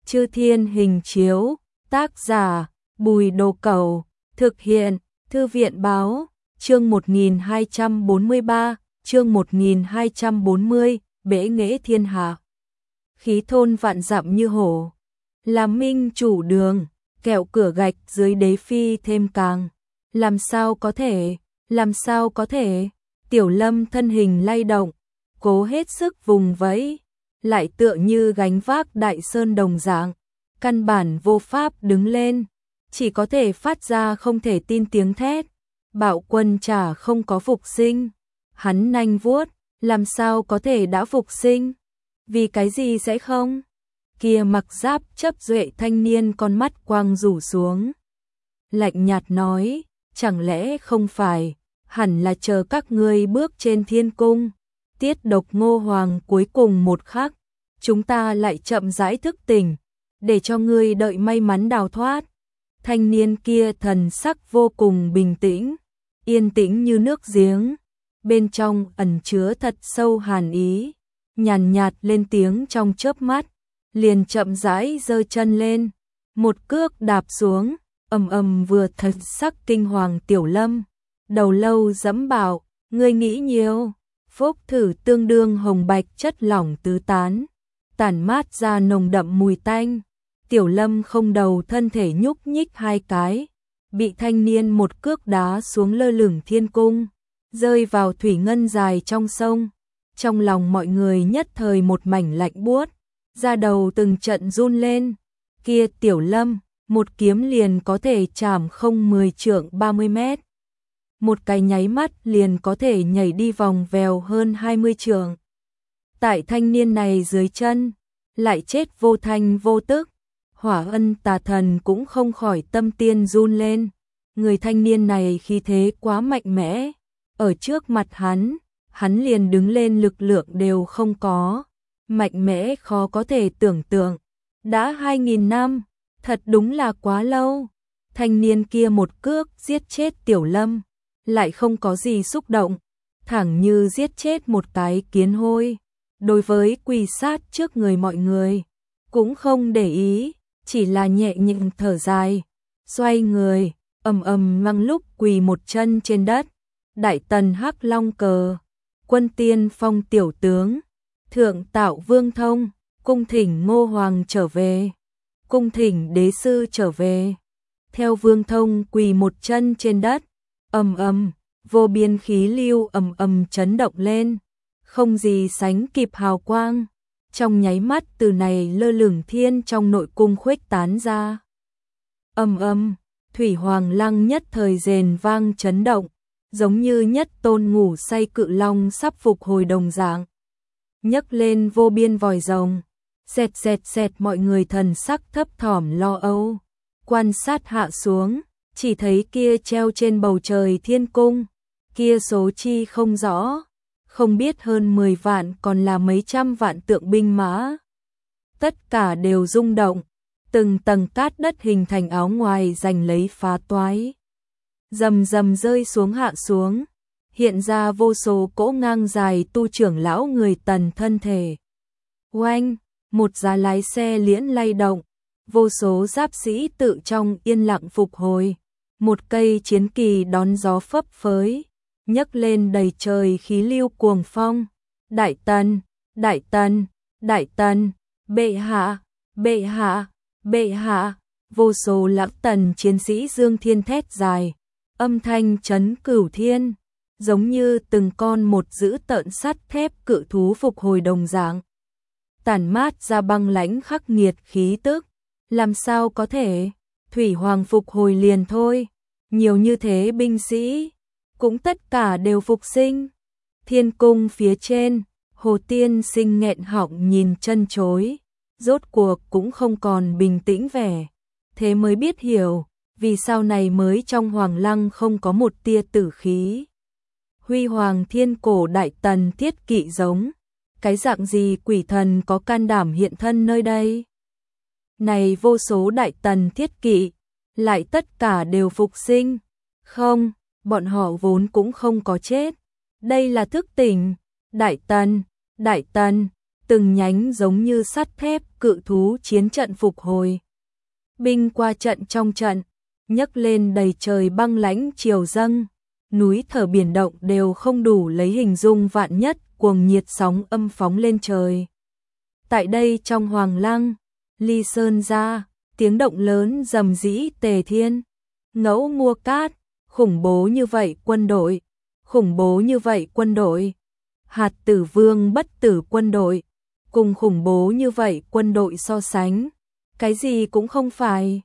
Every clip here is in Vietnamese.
Chư Thiên Hình Chiếu, tác giả Bùi Đồ Cẩu, thực hiện Thư viện Báo, chương 1243, chương 1240, bể nghệ thiên hạ. Khí thôn vạn dặm như hổ, làm minh chủ đường, kẹo cửa gạch dưới đế phi thêm càng. Làm sao có thể, Tiểu Lâm thân hình lay động, cố hết sức vùng vẫy, lại tựa như gánh vác đại sơn đồng dạng, căn bản vô pháp đứng lên, chỉ có thể phát ra không thể tin tiếng thét. Bạo Quân chả không có phục sinh, hắn nanh vuốt, làm sao có thể đã phục sinh? Vì cái gì sẽ không? Kia mặc giáp chấp duệ thanh niên con mắt quang rủ xuống, lạnh nhạt nói, chẳng lẽ không phải, hẳn là chờ các ngươi bước trên thiên cung, tiết độc Ngô Hoàng cuối cùng một khắc, chúng ta lại chậm rãi thức tỉnh, để cho ngươi đợi may mắn đào thoát. Thanh niên kia thần sắc vô cùng bình tĩnh, yên tĩnh như nước giếng, bên trong ẩn chứa thật sâu hàn ý, nhàn nhạt lên tiếng trong chớp mắt, liền chậm rãi giơ chân lên, một cước đạp xuống, ầm ầm vừa thật sắc kinh hoàng Tiểu Lâm, đầu lâu dẫm bảo, ngươi nghĩ nhiều, phốc thử tương đương hồng bạch chất lỏng tứ tán, tản mát ra nồng đậm mùi tanh. Tiểu Lâm không đầu thân thể nhúc nhích hai cái, bị thanh niên một cước đá xuống lơ lửng thiên cung, rơi vào thủy ngân dài trong sông. Trong lòng mọi người nhất thời một mảnh lạnh buốt, da đầu từng trận run lên. Kia Tiểu Lâm, một kiếm liền có thể chảm không 10 trượng 30 mét. Một cái nháy mắt liền có thể nhảy đi vòng vèo hơn 20 trượng. Tại thanh niên này dưới chân, lại chết vô thanh vô tức. Hỏa Ân Tà Thần cũng không khỏi tâm tiên run lên. Người thanh niên này khí thế quá mạnh mẽ, ở trước mặt hắn liền đứng lên lực lượng đều không có, mạnh mẽ khó có thể tưởng tượng. Đã 2000 năm, thật đúng là quá lâu. Thanh niên kia một cước giết chết Tiểu Lâm, lại không có gì xúc động, thẳng như giết chết một cái kiến hôi. Đối với quỳ sát trước người mọi người, cũng không để ý, chỉ là nhẹ nhàng thở dài, xoay người, ầm ầm mang lúc quỳ một chân trên đất. Đại Tần Hắc Long cờ, Quân Tiên Phong tiểu tướng, Thượng Tạo Vương Thông, cung thỉnh Ngô Hoàng trở về, cung thỉnh đế sư trở về. Theo Vương Thông quỳ một chân trên đất, ầm ầm, vô biên khí lưu ầm ầm chấn động lên, không gì sánh kịp hào quang, trong nháy mắt từ này lơ lửng thiên trong nội cung khuếch tán ra. Ầm ầm, Thủy Hoàng Lăng nhất thời rền vang chấn động, giống như nhất tôn ngủ say cự long sắp phục hồi đồng dạng. Nhấc lên vô biên vòi rồng, xẹt mọi người thần sắc thấp thỏm lo âu, quan sát hạ xuống, chỉ thấy kia treo trên bầu trời thiên cung, kia số chi không rõ, không biết hơn 10 vạn còn là mấy trăm vạn tượng binh mã. Tất cả đều rung động, từng tầng cát đất hình thành áo ngoài giành lấy phá toái. Rầm rầm rơi xuống hạ xuống, hiện ra vô số cỗ ngang dài tu trưởng lão người Tần thân thể. Oanh, một giá lái xe liễn lay động, vô số giáp sĩ tự trong yên lặng phục hồi, một cây chiến kỳ đón gió phấp phới, nhấc lên đầy trời khí lưu cuồng phong. Đại Tần, Đại Tần, Đại Tần, bệ hạ, bệ hạ, bệ hạ, vô số lãng tần chiến sĩ dương thiên thét dài, âm thanh chấn cửu thiên, giống như từng con một dữ tợn sắt thép cự thú phục hồi đồng dạng, tản mát ra băng lãnh khắc nghiệt khí tức. Làm sao có thể? Thủy Hoàng phục hồi liền thôi, nhiều như thế binh sĩ cũng tất cả đều phục sinh. Thiên cung phía trên, Hồ Tiên Sinh nghẹn họng nhìn chân chối, rốt cuộc cũng không còn bình tĩnh vẻ, thế mới biết hiểu vì sao này mới trong Hoàng Lăng không có một tia tử khí. Huy Hoàng thiên cổ Đại Tần thiết kỵ giống, cái dạng gì quỷ thần có can đảm hiện thân nơi đây? Này vô số Đại Tần thiết kỵ, lại tất cả đều phục sinh. Không, bọn họ vốn cũng không có chết. Đây là thức tỉnh. Đại Tần, Đại Tần, từng nhánh giống như sắt thép cự thú chiến trận phục hồi. Binh qua trận trong trận, nhấc lên đầy trời băng lãnh triều dâng, núi thở biển động đều không đủ lấy hình dung vạn nhất cuồng nhiệt sóng âm phóng lên trời. Tại đây trong Hoàng Lăng, Ly Sơn ra, tiếng động lớn rầm rĩ tề thiên, ngẫu mua cát, khủng bố như vậy quân đội, khủng bố như vậy quân đội, hạt tử vương bất tử quân đội, cùng khủng bố như vậy quân đội so sánh, cái gì cũng không phải.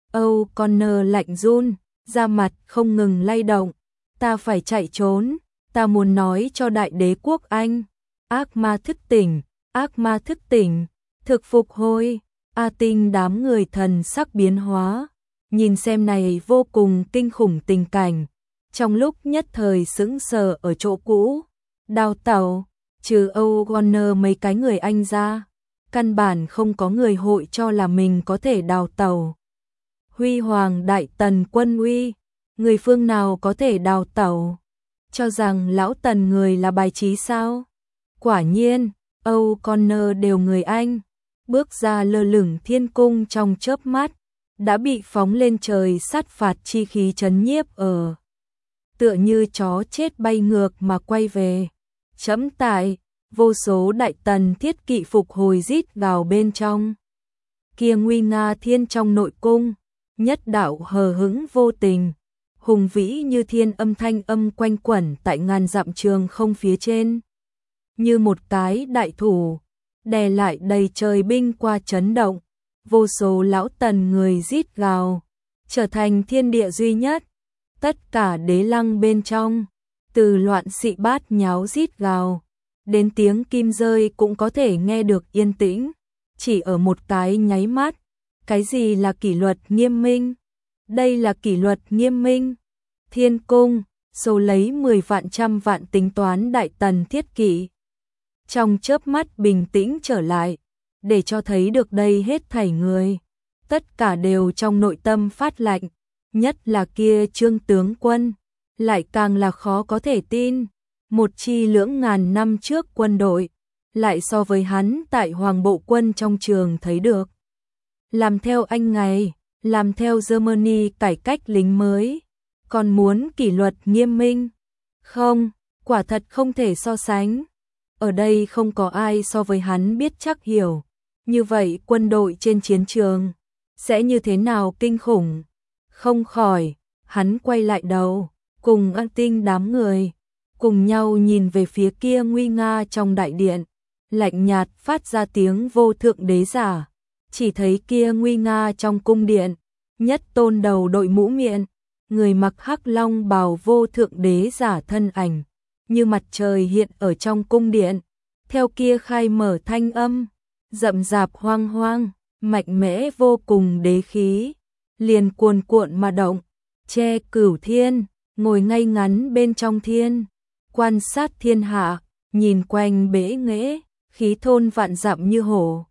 O'Connor lạnh run, da mặt không ngừng lay động, ta phải chạy trốn, ta muốn nói cho đại đế quốc Anh, ác ma thức tỉnh, ác ma thức tỉnh, thực phục hồi. A Tinh đám người thần sắc biến hóa, nhìn xem này vô cùng kinh khủng tình cảnh, trong lúc nhất thời sững sờ ở chỗ cũ, đào tẩu, trừ O'Connor mấy cái người Anh ra, căn bản không có người hội cho là mình có thể đào tẩu. Huy hoàng đại tần quân uy, người phương nào có thể đào tẩu, cho rằng lão tần người là bài trí sao? Quả nhiên, O'Connor đều người Anh, bước ra lơ lửng thiên cung trong chớp mắt, đã bị phóng lên trời sát phạt chi khí chấn nhiếp ở. Tựa như chó chết bay ngược mà quay về. Chấm tại, vô số đại tần thiết kỵ phục hồi rít gào bên trong. Kia nguy nga thiên trong nội cung, nhất đạo hờ hững vô tình, hùng vĩ như thiên âm thanh âm quanh quẩn tại ngàn dặm trường không phía trên. Như một cái đại thủ, đè lại đầy trời binh qua chấn động, vô số lão tần người rít gào, trở thành thiên địa duy nhất. Tất cả đế lăng bên trong, từ loạn xị bát nháo rít gào, đến tiếng kim rơi cũng có thể nghe được yên tĩnh, chỉ ở một cái nháy mắt. Cái gì là kỷ luật nghiêm minh? Đây là kỷ luật nghiêm minh. Thiên cung, số lấy 10 vạn trăm vạn tính toán đại tần thiết kỵ. Trong chớp mắt bình tĩnh trở lại, để cho thấy được đây hết thảy người. Tất cả đều trong nội tâm phát lạnh, nhất là kia Trương tướng quân, lại càng là khó có thể tin. Một chi lưỡng ngàn năm trước quân đội, lại so với hắn tại Hoàng Bộ quân trong trường thấy được. Làm theo anh ngày, làm theo Germany cải cách lính mới, còn muốn kỷ luật nghiêm minh. Không, quả thật không thể so sánh. Ở đây không có ai so với hắn biết chắc hiểu. Như vậy quân đội trên chiến trường sẽ như thế nào kinh khủng. Không khỏi, hắn quay lại đầu, cùng An Tinh đám người, cùng nhau nhìn về phía kia nguy nga trong đại điện, lạnh nhạt phát ra tiếng vô thượng đế giả. Chỉ thấy kia nguy nga trong cung điện, nhất tôn đầu đội mũ miệng, người mặc hắc long bào vô thượng đế giả thân ảnh, như mặt trời hiện ở trong cung điện, theo kia khai mở thanh âm, rậm rạp hoang hoang, mạnh mẽ vô cùng đế khí, liền cuồn cuộn mà động, che cửu thiên, ngồi ngay ngắn bên trong thiên, quan sát thiên hạ, nhìn quanh bể nghễ, khí thôn vạn dặm như hổ.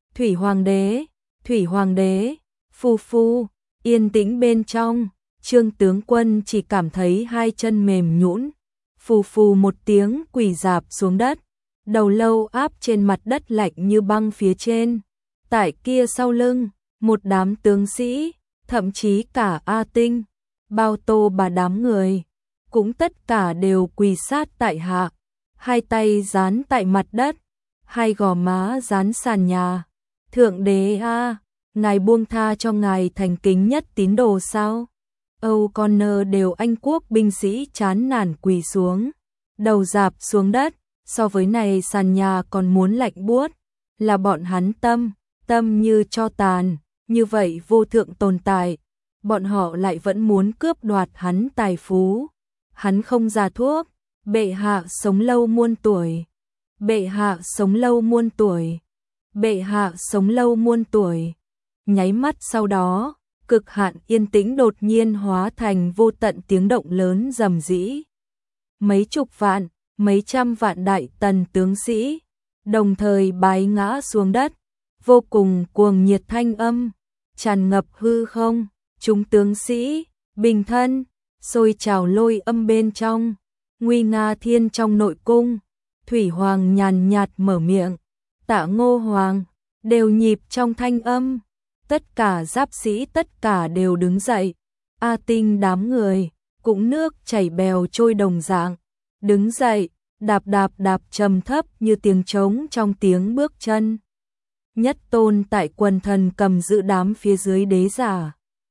Thủy hoàng đế, phu phu, yên tĩnh bên trong, Trương tướng quân chỉ cảm thấy hai chân mềm nhũn, phù phù một tiếng quỳ rạp xuống đất, đầu lâu áp trên mặt đất lạnh như băng phía trên. Tại kia sau lưng, một đám tướng sĩ, thậm chí cả A Tinh, Bao Tô bà đám người, cũng tất cả đều quỳ sát tại hạ, hai tay dán tại mặt đất, hai gò má dán sàn nhà. Thượng đế a, ngài buông tha cho ngài thành kính nhất tín đồ sao? O'Connor đều Anh quốc binh sĩ chán nản quỳ xuống, đầu rạp xuống đất, so với này sàn nhà còn muốn lạnh buốt, là bọn hắn tâm như tro tàn, như vậy vô thượng tồn tại, bọn họ lại vẫn muốn cướp đoạt hắn tài phú. Hắn không ra thuốc, bệ hạ sống lâu muôn tuổi, bệ hạ sống lâu muôn tuổi, bệ hạ sống lâu muôn tuổi. Nháy mắt sau đó, cực hạn yên tĩnh đột nhiên hóa thành vô tận tiếng động lớn rầm rĩ. Mấy chục vạn, mấy trăm vạn đại tần tướng sĩ, đồng thời bái ngã xuống đất, vô cùng cuồng nhiệt thanh âm, tràn ngập hư không, chúng tướng sĩ, bình thân, sôi trào lôi âm bên trong, nguy nga thiên trong nội cung, Thủy Hoàng nhàn nhạt mở miệng, Tạ Ngô Hoàng, đều nhịp trong thanh âm. Tất cả giáp sĩ tất cả đều đứng dậy. A Tinh đám người, cũng nước chảy bèo trôi đồng dạng. Đứng dậy, đạp đạp đạp trầm thấp như tiếng trống trong tiếng bước chân. Nhất Tôn tại quần thần cầm giữ đám phía dưới đế giả.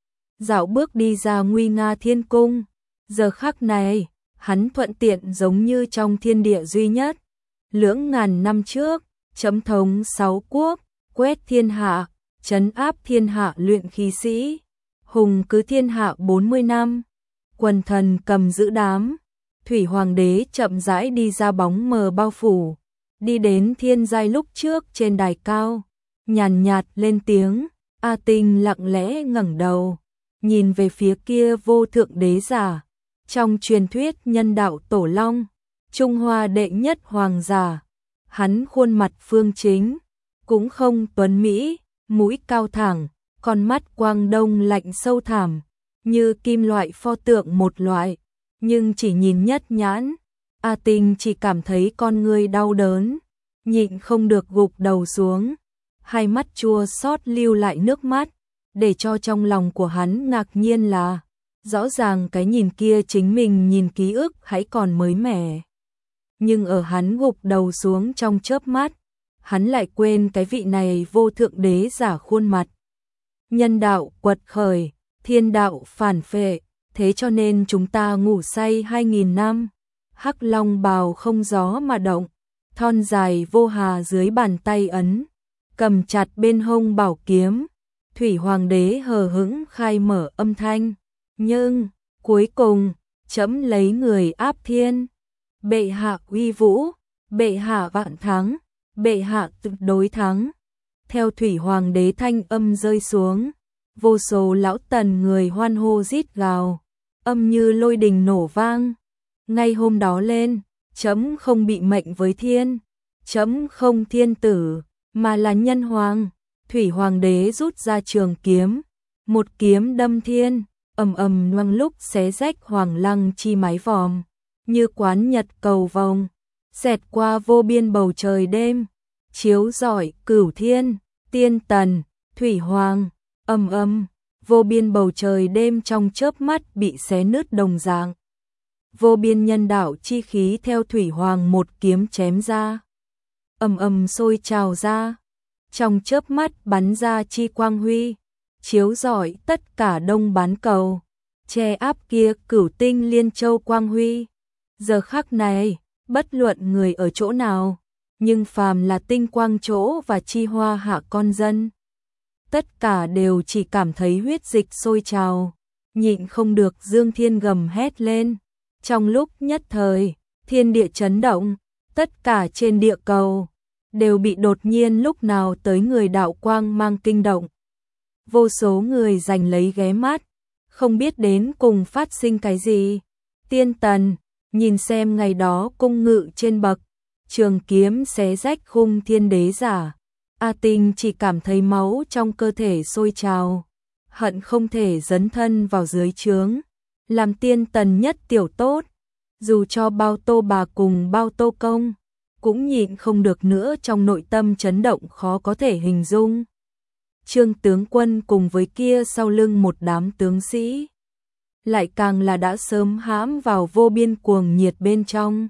Dạo bước đi ra nguy nga thiên cung. Giờ khắc này, hắn thuận tiện giống như trong thiên địa duy nhất. Lưỡng ngàn năm trước, chấm thống 6 quốc, quét thiên hạ, trấn áp thiên hạ luyện khí sĩ. Hùng cứ thiên hạ 40 năm. Quần thần cầm giữ đám. Thủy Hoàng đế chậm rãi đi ra bóng mờ bao phủ. Đi đến thiên giai lúc trước trên đài cao. Nhàn nhạt lên tiếng. A Tinh lặng lẽ ngẩng đầu. Nhìn về phía kia vô thượng đế giả. Trong truyền thuyết nhân đạo tổ long. Trung Hoa đệ nhất hoàng giả. Hắn khuôn mặt phương chính. Cũng không tuấn mỹ. Mũi cao thẳng. Con mắt quang đông lạnh sâu thẳm. Như kim loại pho tượng một loại. Nhưng chỉ nhìn nhất nhãn. A Tinh chỉ cảm thấy con người đau đớn. Nhịn không được gục đầu xuống. Hai mắt chua xót lưu lại nước mắt. Để cho trong lòng của hắn ngạc nhiên là rõ ràng cái nhìn kia chính mình nhìn ký ức hãy còn mới mẻ. Nhưng ở hắn gục đầu xuống trong chớp mắt, hắn lại quên cái vị này vô thượng đế giả khuôn mặt. Nhân đạo quật khởi, thiên đạo phản phệ, thế cho nên chúng ta ngủ say 2000 năm. Hắc long bào không gió mà động, thon dài vô hà dưới bàn tay ấn, cầm chặt bên hông bảo kiếm. Thủy Hoàng đế hờ hững khai mở âm thanh, nhưng cuối cùng chấm lấy người áp thiên. Bệ hạ uy vũ, bệ hạ vạn thắng, bệ hạ tuyệt đối thắng. Theo Thủy Hoàng đế thanh âm rơi xuống, vô số lão tần người hoan hô rít gào, âm như lôi đình nổ vang. Ngay hôm đó lên, chấm không bị mệnh với thiên, chấm không thiên tử, mà là nhân hoàng. Thủy Hoàng đế rút ra trường kiếm, một kiếm đâm thiên, ầm ầm loang lúc xé rách hoàng lăng chi mái vòm, như quán nhật cầu vồng, xẹt qua vô biên bầu trời đêm, chiếu rọi cửu thiên, tiên tần, thủy hoàng, vô biên bầu trời đêm trong chớp mắt bị xé nứt đồng dạng. Vô biên nhân đạo chi khí theo Thủy Hoàng một kiếm chém ra, sôi trào ra. Trong chớp mắt bắn ra chi quang huy, chiếu rọi tất cả đông bán cầu, che áp kia cửu tinh liên châu quang huy. Giờ khắc này, bất luận người ở chỗ nào, nhưng phàm là tinh quang chỗ và chi hoa hạ con dân, tất cả đều chỉ cảm thấy huyết dịch sôi trào, nhịn không được dương thiên gầm hét lên. Trong lúc nhất thời, thiên địa chấn động, tất cả trên địa cầu đều bị đột nhiên lúc nào tới người đạo quang mang kinh động. Vô số người giành lấy ghé mắt, không biết đến cùng phát sinh cái gì. Tiên tần, nhìn xem ngày đó cung ngự trên bậc, trường kiếm xé rách khung thiên đế giả. A Tinh chỉ cảm thấy máu trong cơ thể sôi trào, hận không thể dấn thân vào dưới trướng, làm tiên tần nhất tiểu tốt. Dù cho bao tô bà cùng bao tô công, cũng nhịn không được nữa, trong nội tâm chấn động khó có thể hình dung. Trương tướng quân cùng với kia sau lưng một đám tướng sĩ, lại càng là đã sớm hãm vào vô biên cuồng nhiệt bên trong.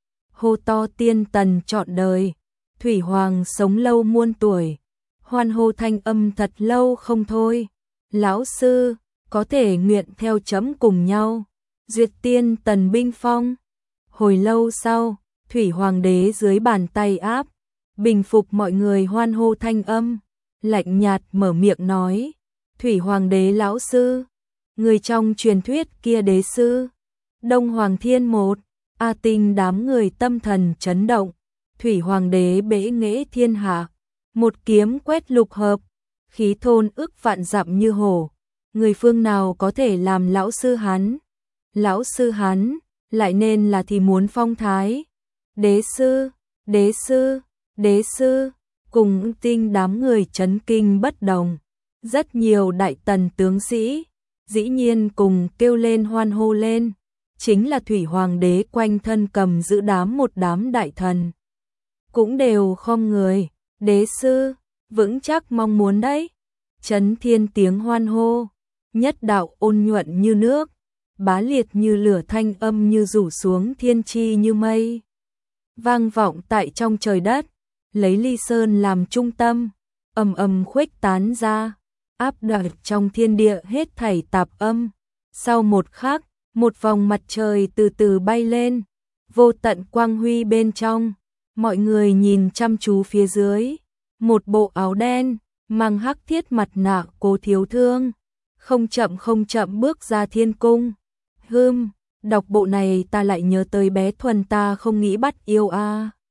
Hô to tiên tần trọn đời, Thủy Hoàng sống lâu muôn tuổi, hoan hô thanh âm thật lâu không thôi. Lão sư, có thể nguyện theo chấm cùng nhau, duyệt tiên tần binh phong. Hồi lâu sau, Thủy Hoàng đế dưới bàn tay áp, bình phục mọi người hoan hô thanh âm, lạnh nhạt mở miệng nói, Thủy Hoàng đế lão sư, người trong truyền thuyết kia đế sư, Đông Hoàng Thiên một. A Tinh đám người tâm thần chấn động. Thủy Hoàng đế bệ nghệ thiên hạ, một kiếm quét lục hợp, khí thôn ức vạn dặm như hổ. Người phương nào có thể làm lão sư hắn? Lão sư hắn lại nên là thì muốn phong thái. Đế sư, đế sư, đế sư, cùng Tinh đám người chấn kinh bất đồng. Rất nhiều đại tần tướng sĩ, dĩ nhiên cùng kêu lên hoan hô lên. Chính là Thủy Hoàng đế quanh thân cầm giữ một đám đại thần, cũng đều khom người, Đế sư, vững chắc mong muốn đấy. Chấn thiên tiếng hoan hô, nhất đạo ôn nhuận như nước, bá liệt như lửa, thanh âm như rủ xuống thiên chi như mây. Vang vọng tại trong trời đất, lấy Ly Sơn làm trung tâm, ầm ầm khuếch tán ra, áp đảo trong thiên địa hết thảy tạp âm. Sau một khắc, một vòng mặt trời từ từ bay lên, vô tận quang huy bên trong, mọi người nhìn chăm chú phía dưới, một bộ áo đen, mang hắc thiết mặt nạ Cố Thiếu Thương, không chậm bước ra thiên cung. Đọc bộ này ta lại nhớ tới bé Thuần ta không nghĩ bắt yêu a.